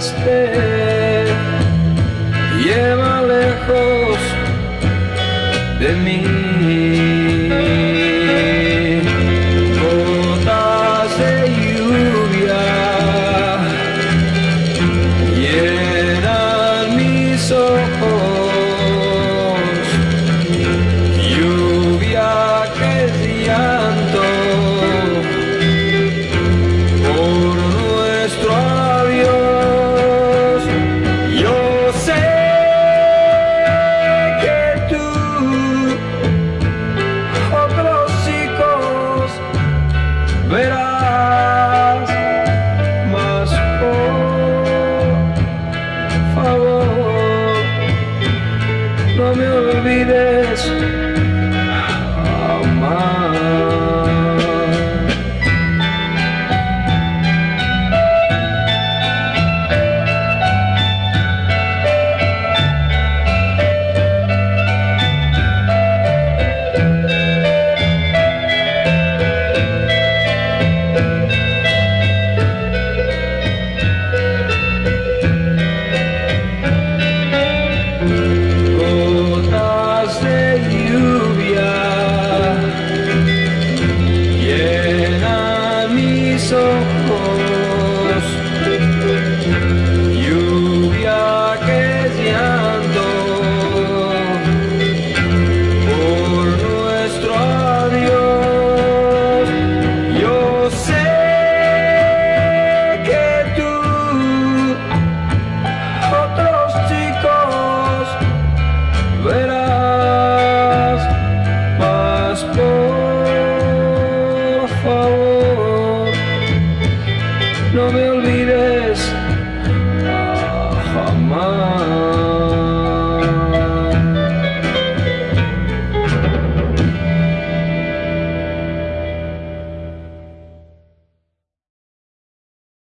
esté, lleva lejos de mí. Gotas de lluvia llenan mis ojos, lluvia que es llanto por nuestro adiós. Yo sé que tú otros chicos verás, mas por favor no me olvides jamás. Gotas de lluvia llenan mis ojos, lluvia que es llanto por nuestro adiós. Yo sé que tú otros chicos verás, mas por favor no me olvides jamás.